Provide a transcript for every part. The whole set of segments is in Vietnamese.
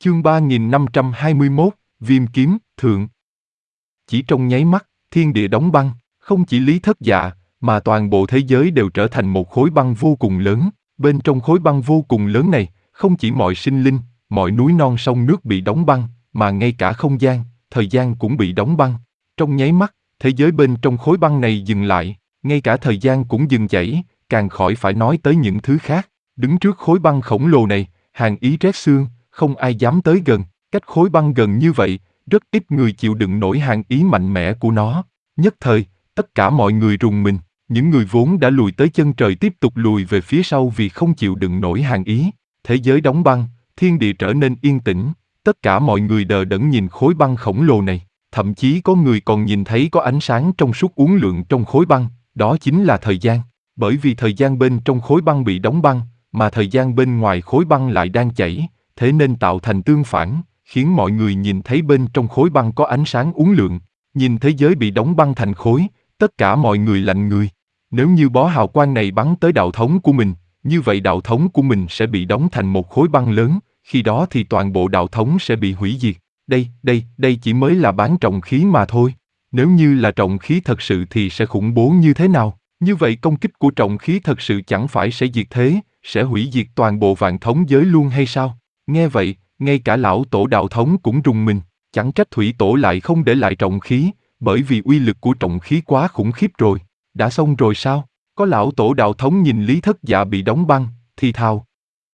Chương 3521, Viêm kiếm, thượng. Chỉ trong nháy mắt, thiên địa đóng băng, không chỉ Lý Thất Dạ, mà toàn bộ thế giới đều trở thành một khối băng vô cùng lớn. Bên trong khối băng vô cùng lớn này, không chỉ mọi sinh linh, mọi núi non sông nước bị đóng băng, mà ngay cả không gian, thời gian cũng bị đóng băng. Trong nháy mắt, thế giới bên trong khối băng này dừng lại, ngay cả thời gian cũng dừng chảy, càng khỏi phải nói tới những thứ khác. Đứng trước khối băng khổng lồ này, hàn ý rét xương, không ai dám tới gần. Cách khối băng gần như vậy, rất ít người chịu đựng nổi hàn ý mạnh mẽ của nó. Nhất thời, tất cả mọi người rùng mình, những người vốn đã lùi tới chân trời tiếp tục lùi về phía sau vì không chịu đựng nổi hàn ý. Thế giới đóng băng, thiên địa trở nên yên tĩnh, tất cả mọi người đờ đẫn nhìn khối băng khổng lồ này. Thậm chí có người còn nhìn thấy có ánh sáng trong suốt uốn lượn trong khối băng, đó chính là thời gian. Bởi vì thời gian bên trong khối băng bị đóng băng, mà thời gian bên ngoài khối băng lại đang chảy, thế nên tạo thành tương phản, khiến mọi người nhìn thấy bên trong khối băng có ánh sáng uốn lượn. Nhìn thế giới bị đóng băng thành khối, tất cả mọi người lạnh người. Nếu như bó hào quang này bắn tới đạo thống của mình, như vậy đạo thống của mình sẽ bị đóng thành một khối băng lớn, khi đó thì toàn bộ đạo thống sẽ bị hủy diệt. Đây chỉ mới là bán trọng khí mà thôi. Nếu như là trọng khí thật sự thì sẽ khủng bố như thế nào? Như vậy công kích của trọng khí thật sự chẳng phải sẽ diệt thế, sẽ hủy diệt toàn bộ vạn thống giới luôn hay sao? Nghe vậy, ngay cả lão tổ đạo thống cũng rùng mình, chẳng trách thủy tổ lại không để lại trọng khí, bởi vì uy lực của trọng khí quá khủng khiếp rồi. Đã xong rồi sao? Có lão tổ đạo thống nhìn Lý Thất Dạ bị đóng băng, thì thào.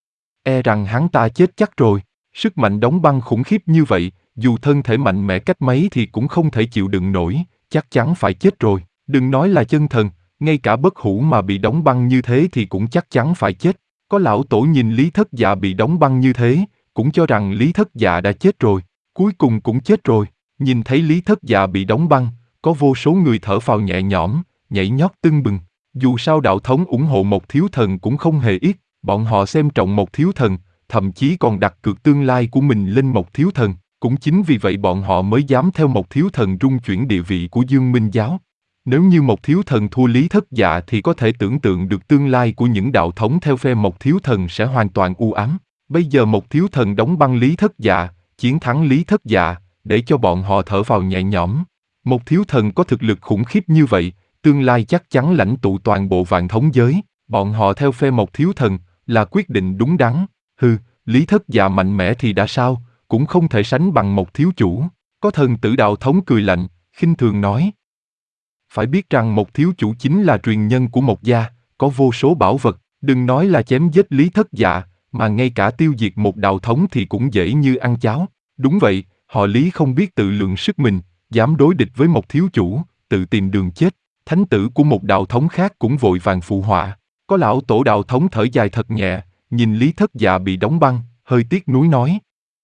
E rằng hắn ta chết chắc rồi, sức mạnh đóng băng khủng khiếp như vậy, dù thân thể mạnh mẽ cách mấy thì cũng không thể chịu đựng nổi, chắc chắn phải chết rồi. Đừng nói là chân thần, ngay cả bất hủ mà bị đóng băng như thế thì cũng chắc chắn phải chết. Có lão tổ nhìn Lý Thất Dạ bị đóng băng như thế, cũng cho rằng Lý Thất Dạ đã chết rồi, cuối cùng cũng chết rồi. Nhìn thấy Lý Thất Dạ bị đóng băng, có vô số người thở phào nhẹ nhõm, nhảy nhót tưng bừng. Dù sao đạo thống ủng hộ một thiếu thần cũng không hề ít, bọn họ xem trọng một thiếu thần, thậm chí còn đặt cược tương lai của mình lên một thiếu thần. Cũng chính vì vậy bọn họ mới dám theo một thiếu thần rung chuyển địa vị của Dương Minh Giáo. Nếu như một thiếu thần thua Lý Thất Dạ thì có thể tưởng tượng được tương lai của những đạo thống theo phe một thiếu thần sẽ hoàn toàn u ám. Bây giờ một thiếu thần đóng băng Lý Thất Dạ, chiến thắng Lý Thất Dạ, để cho bọn họ thở phào nhẹ nhõm. Một thiếu thần có thực lực khủng khiếp như vậy, tương lai chắc chắn lãnh tụ toàn bộ vạn thống giới. Bọn họ theo phe một thiếu thần là quyết định đúng đắn. Lý Thất Dạ mạnh mẽ thì đã sao, cũng không thể sánh bằng một thiếu chủ. Có thần tử đạo thống cười lạnh, khinh thường nói. Phải biết rằng một thiếu chủ chính là truyền nhân của một gia, có vô số bảo vật, đừng nói là chém giết Lý Thất Dạ, mà ngay cả tiêu diệt một đạo thống thì cũng dễ như ăn cháo. Đúng vậy, họ Lý không biết tự lượng sức mình, dám đối địch với một thiếu chủ, tự tìm đường chết. Thánh tử của một đạo thống khác cũng vội vàng phụ họa. Có lão tổ đạo thống thở dài thật nhẹ, nhìn Lý Thất Dạ bị đóng băng, hơi tiếc nuối nói.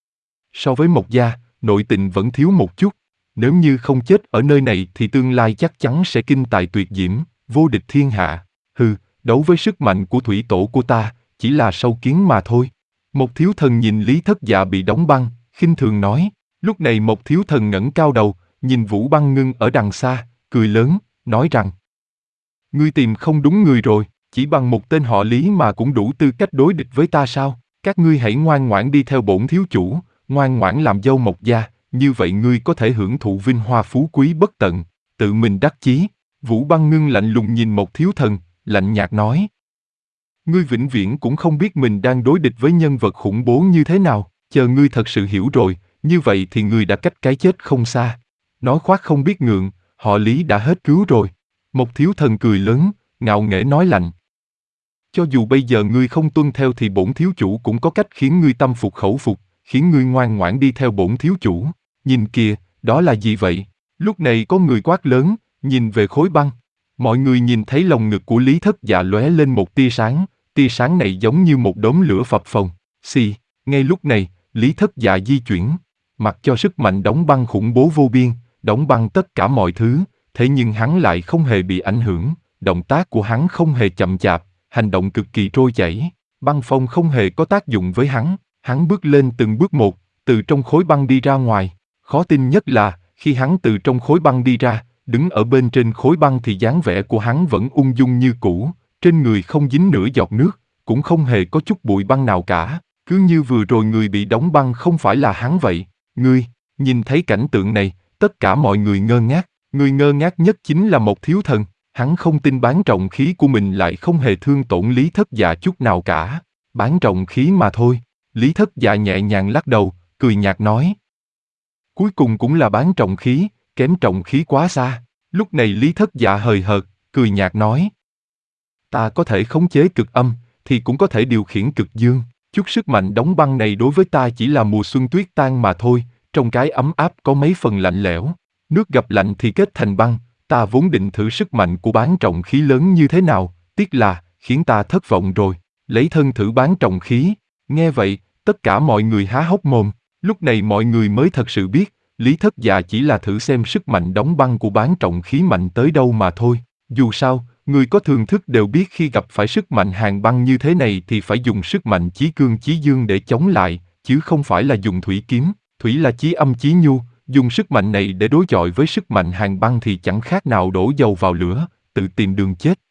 So với một gia, nội tình vẫn thiếu một chút. Nếu như không chết ở nơi này thì tương lai chắc chắn sẽ kinh tài tuyệt diễm, vô địch thiên hạ. Đấu với sức mạnh của thủy tổ của ta, chỉ là sâu kiến mà thôi. Một thiếu thần nhìn Lý Thất Dạ bị đóng băng, khinh thường nói. Lúc này một thiếu thần ngẩng cao đầu, nhìn Vũ Băng Ngưng ở đằng xa, cười lớn, nói rằng. Ngươi tìm không đúng người rồi, chỉ bằng một tên họ Lý mà cũng đủ tư cách đối địch với ta sao? Các ngươi hãy ngoan ngoãn đi theo bổn thiếu chủ, ngoan ngoãn làm dâu một gia, như vậy ngươi có thể hưởng thụ vinh hoa phú quý bất tận, tự mình đắc chí. Vũ Băng Ngưng lạnh lùng nhìn một thiếu thần, lạnh nhạt nói. Ngươi vĩnh viễn cũng không biết mình đang đối địch với nhân vật khủng bố như thế nào, chờ ngươi thật sự hiểu rồi, như vậy thì ngươi đã cách cái chết không xa. Nói khoác không biết ngượng, họ Lý đã hết cứu rồi. Một thiếu thần cười lớn, ngạo nghễ nói lạnh. Cho dù bây giờ ngươi không tuân theo thì bổn thiếu chủ cũng có cách khiến ngươi tâm phục khẩu phục, khiến ngươi ngoan ngoãn đi theo bổn thiếu chủ. Nhìn kìa, đó là gì vậy? Lúc này có người quát lớn, nhìn về khối băng. Mọi người nhìn thấy lồng ngực của Lý Thất Dạ lóe lên một tia sáng này giống như một đốm lửa phập phồng. Ngay lúc này, Lý Thất Dạ di chuyển, mặc cho sức mạnh đóng băng khủng bố vô biên, đóng băng tất cả mọi thứ, thế nhưng hắn lại không hề bị ảnh hưởng, động tác của hắn không hề chậm chạp, hành động cực kỳ trôi chảy, băng phong không hề có tác dụng với hắn bước lên từng bước một, từ trong khối băng đi ra ngoài. Khó tin nhất là, khi hắn từ trong khối băng đi ra, đứng ở bên trên khối băng thì dáng vẻ của hắn vẫn ung dung như cũ, trên người không dính nửa giọt nước, cũng không hề có chút bụi băng nào cả. Cứ như vừa rồi người bị đóng băng không phải là hắn vậy. Ngươi, nhìn thấy cảnh tượng này, tất cả mọi người ngơ ngác. Người ngơ ngác nhất chính là một thiếu thần. Hắn không tin bán trọng khí của mình lại không hề thương tổn Lý Thất Dạ chút nào cả. Bán trọng khí mà thôi. Lý Thất Dạ nhẹ nhàng lắc đầu, cười nhạt nói. Cuối cùng cũng là bán trọng khí, kém trọng khí quá xa. Lúc này Lý Thất Dạ hời hợt, cười nhạt nói. Ta có thể khống chế cực âm, thì cũng có thể điều khiển cực dương. Chút sức mạnh đóng băng này đối với ta chỉ là mùa xuân tuyết tan mà thôi, trong cái ấm áp có mấy phần lạnh lẽo. Nước gặp lạnh thì kết thành băng, ta vốn định thử sức mạnh của bán trọng khí lớn như thế nào, tiếc là, khiến ta thất vọng rồi. Lấy thân thử bán trọng khí. Nghe vậy, tất cả mọi người há hốc mồm. Lúc này mọi người mới thật sự biết, Lý Thất Dạ chỉ là thử xem sức mạnh đóng băng của bán trọng khí mạnh tới đâu mà thôi. Dù sao, người có thường thức đều biết khi gặp phải sức mạnh hàn băng như thế này thì phải dùng sức mạnh chí cương chí dương để chống lại, chứ không phải là dùng thủy kiếm. Thủy là chí âm chí nhu, dùng sức mạnh này để đối chọi với sức mạnh hàn băng thì chẳng khác nào đổ dầu vào lửa, tự tìm đường chết.